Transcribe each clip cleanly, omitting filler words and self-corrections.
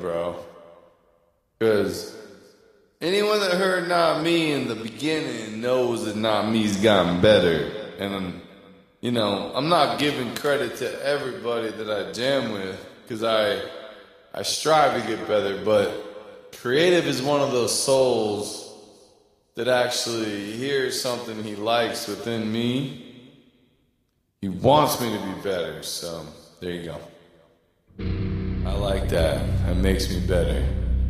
bro. Because anyone that heard Not Me in the beginning knows that Not Me's gotten better. And, you know, I'm not giving credit to everybody that I jam with because I strive to get better. But Creative is one of those souls that actually hears something he likes within me. He wants me to be better. So there you go. I like that. That makes me better.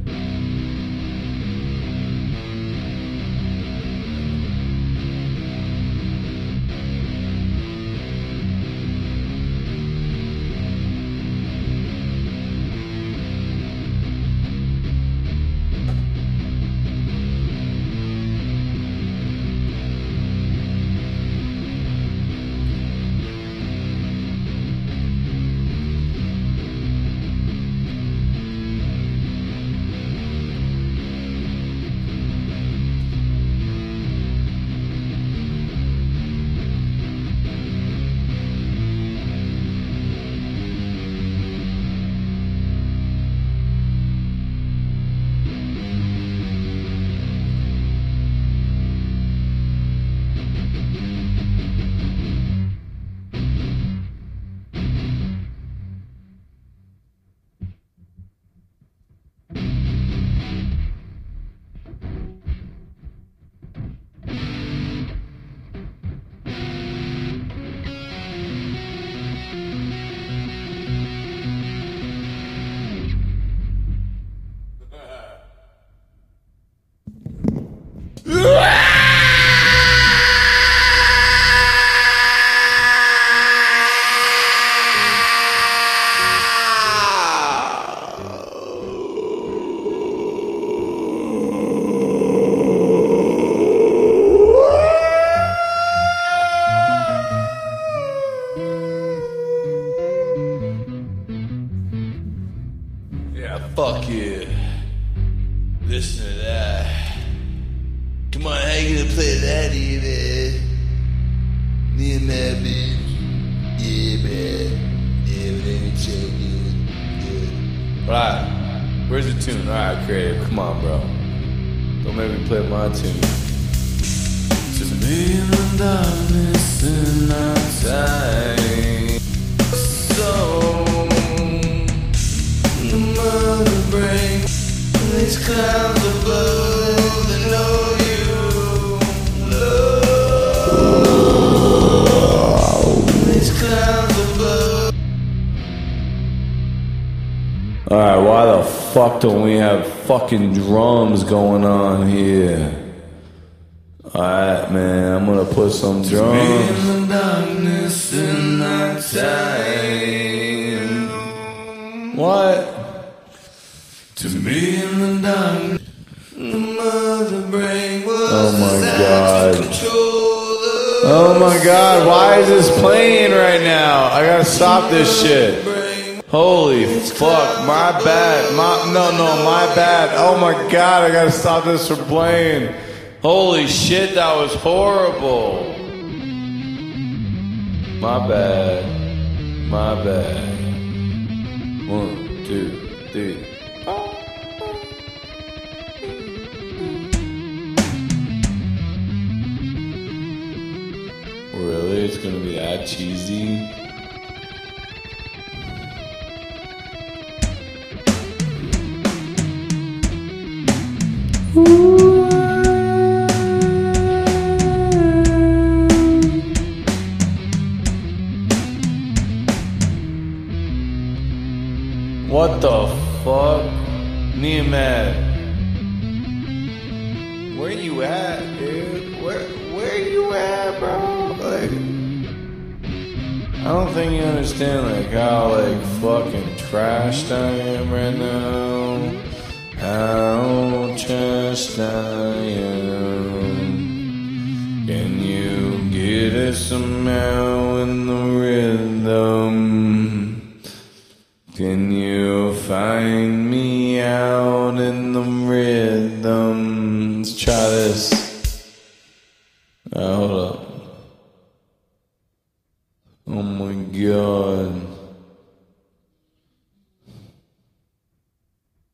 Fuck yeah. Listen to that. Come on, how you gonna play that even? Me and that bitch. Yeah, man. Yeah, but let me check it. Yeah. Alright. Where's the tune? Alright, Creative. Come on, bro. Don't make me play my tune. Just me in the darkness in our time. So mother brain, these clouds above that know you love. These clouds above. Alright, why the fuck don't we have fucking drums going on here? Alright, man, I'm gonna put some drums. In the darkness in that time. What? To me in the dark, the mother brain was oh my god. Oh my god, why is this playing right now? I gotta stop this shit. Holy fuck, my bad. My bad. Oh my god, I gotta stop this from playing. Holy shit, that was horrible. My bad. My bad. 1, 2, 3. Really? It's gonna be that cheesy? What the fuck? Nehemiah, where you at, dude? Where you at, bro? Like, I don't think you understand like how like fucking trashed I am right now. How trashed I am. Can you get it somehow in the rhythm? Can you find me out in the rhythm? Let's try this. Hold up. Oh my god.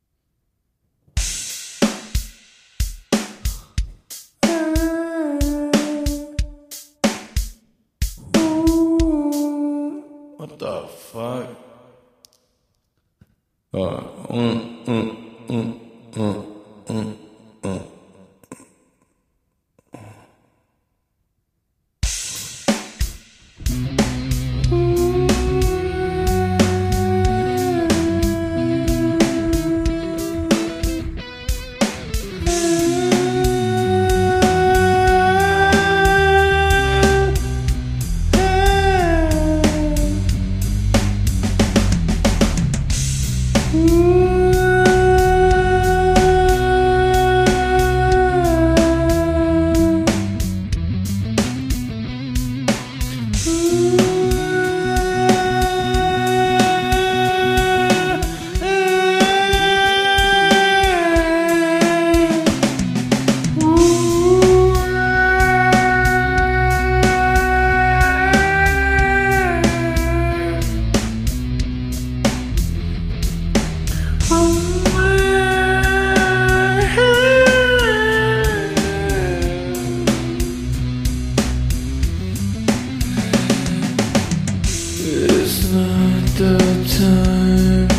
It's not the time.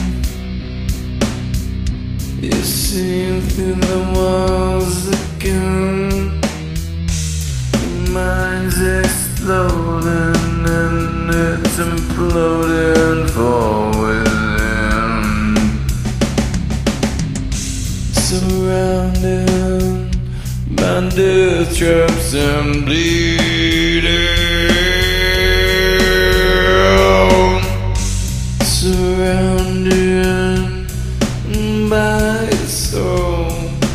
You see through the walls again. Your mind's exploding and it's imploding for within. Surrounded by death traps and bleeding. Surrounded by soul.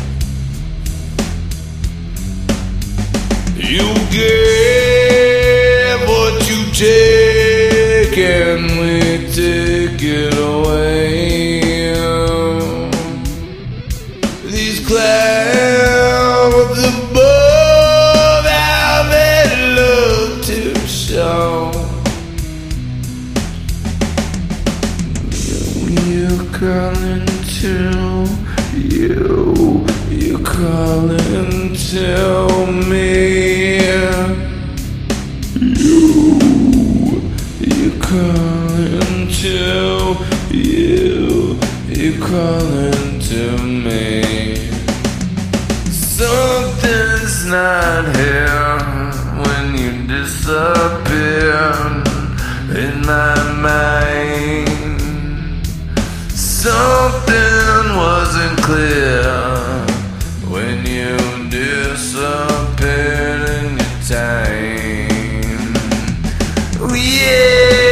You give what you take, and we take it away. These clouds above, how they look to show. You're calling to you're calling to me. You're calling to you're calling to me. Something's not here when you disappear in my mind. Something wasn't clear when you disappeared in your time. Oh, yeah.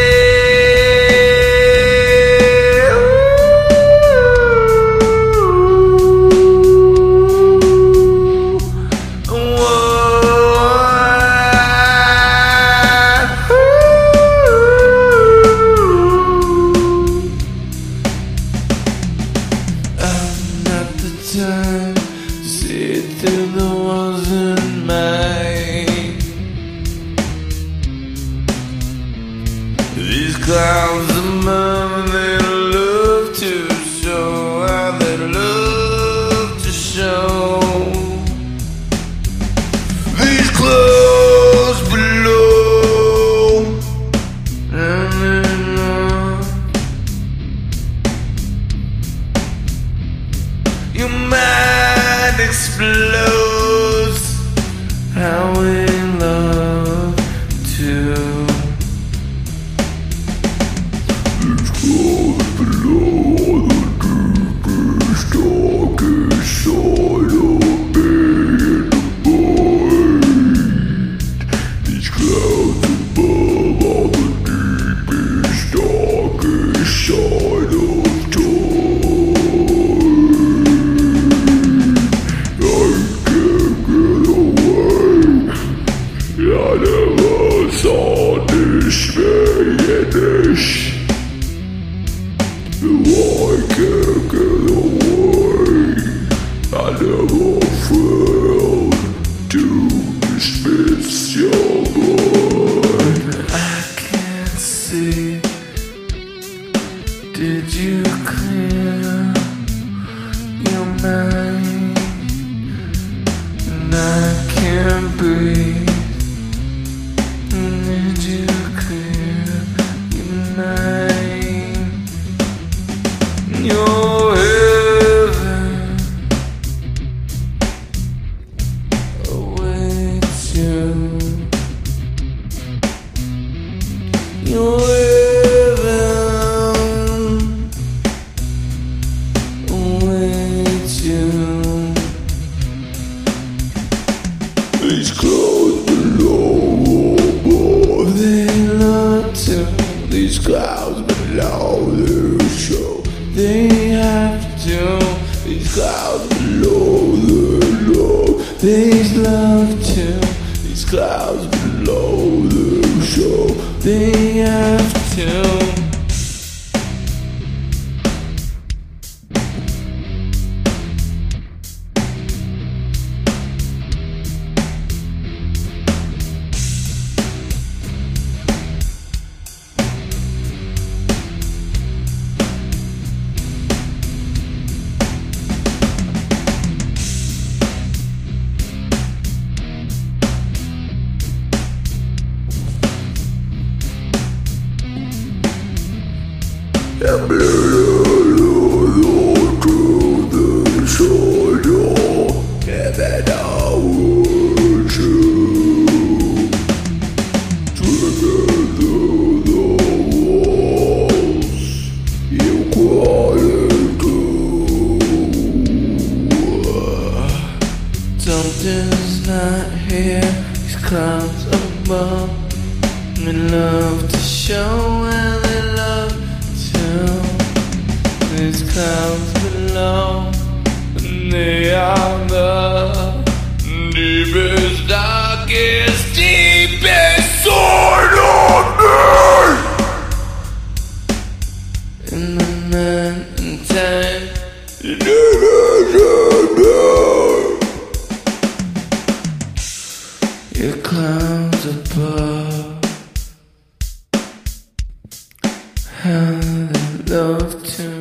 Time to see through the walls in mine. These clouds above, they love to show how they love to show. These clouds below, and then your mind explodes. How we love to. It's close below the deepest, darkest side of me and the void. These clouds above are the deepest, darkest side of time. these clouds below the show. They have to, these clouds below the low. These love to, these clouds below the show. They have to. And blew to the soil, heaven I would you. Driven through the walls, you crawling through. Something's not here, these clouds above, and love to show and they love. These clouds below, and they are the deepest, darkest, deepest sort of me. In the night and time, your clouds above, how they love to.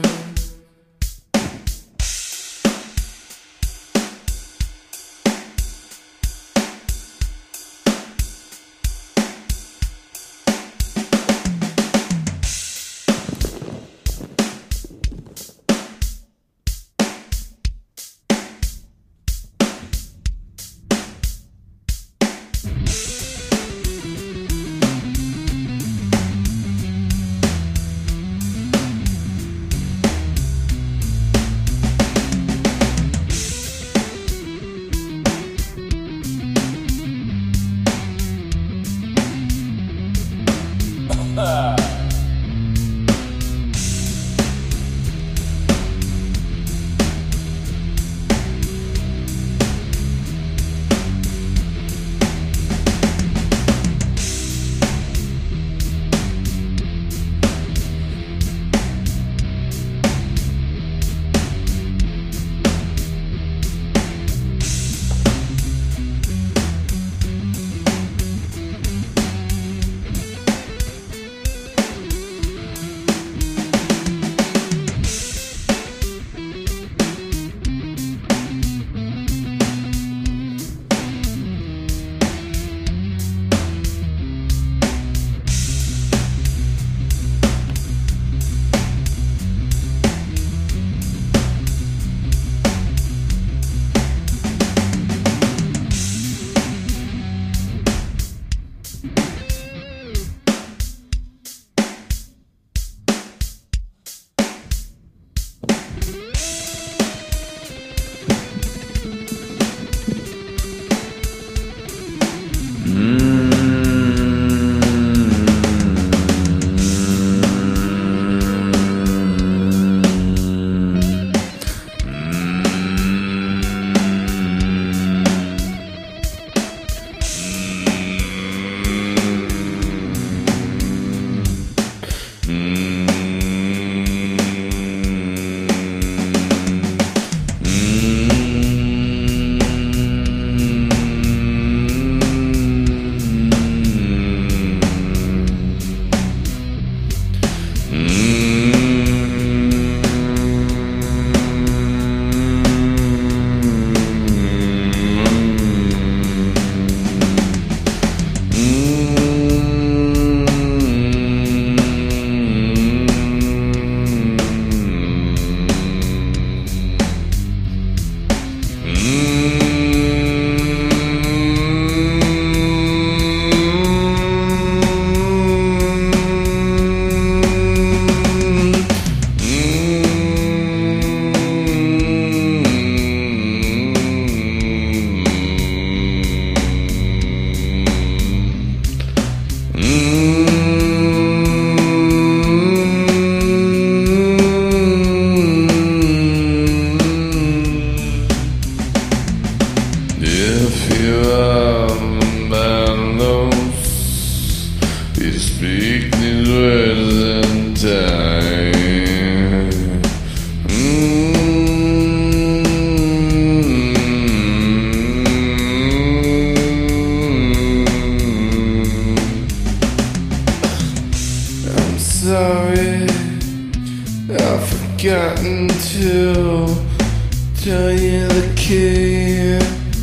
to tell you the key.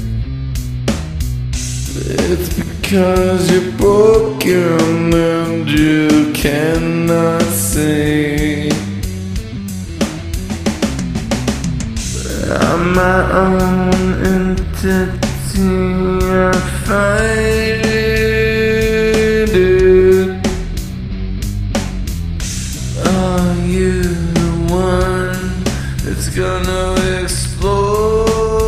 It's because you're broken and you cannot see. I'm my own entity, I find it. Are you the one that's gonna explode?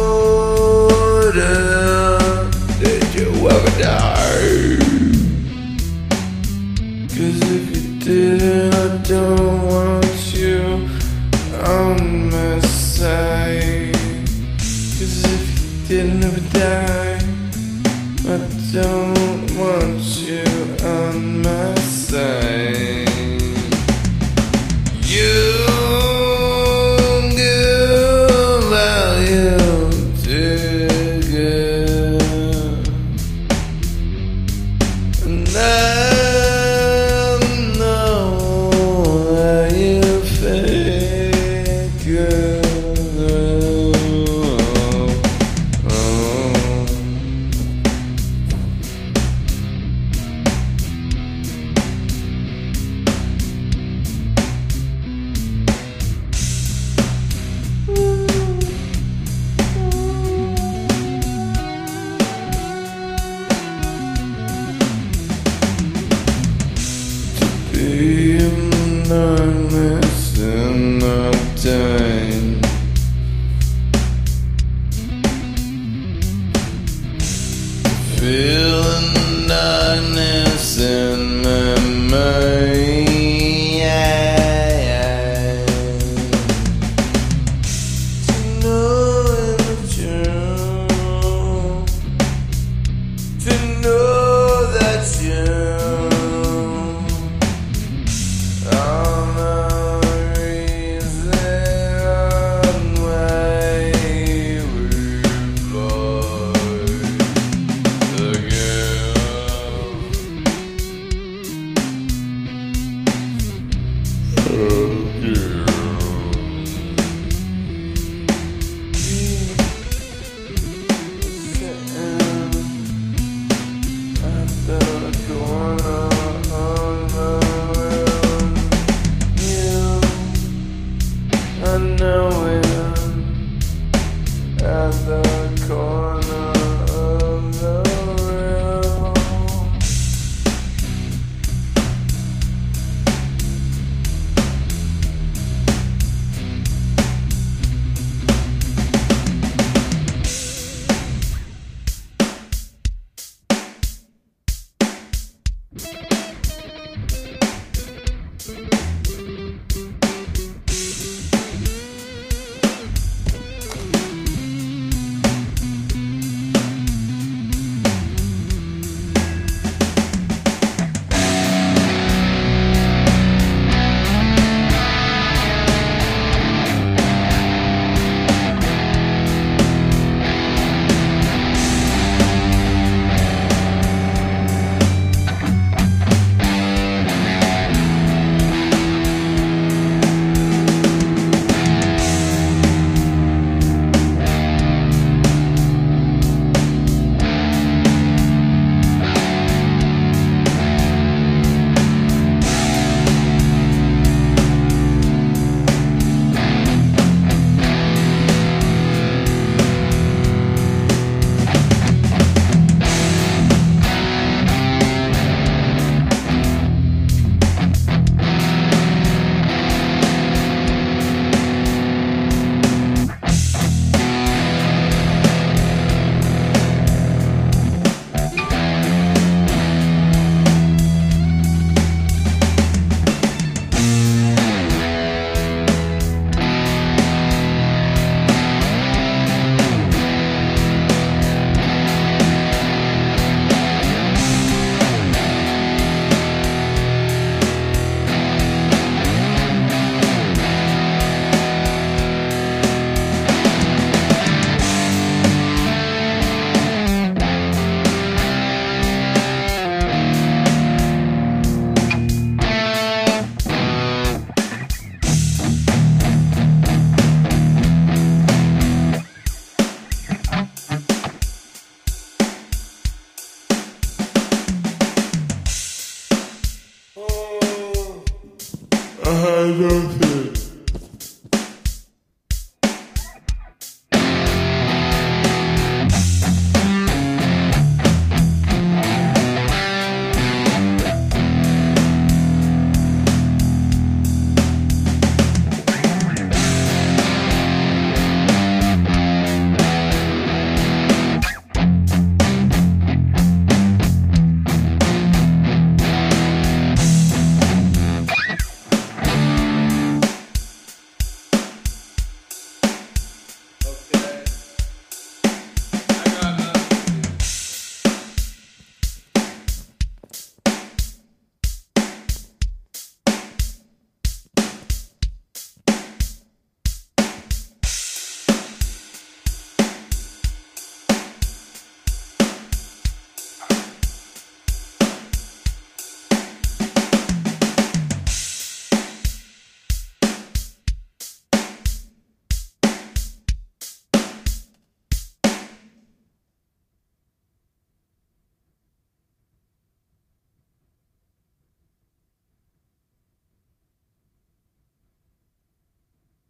Did you ever die? 'Cause if you did, I don't want you on my side. 'Cause if you did never die, I don't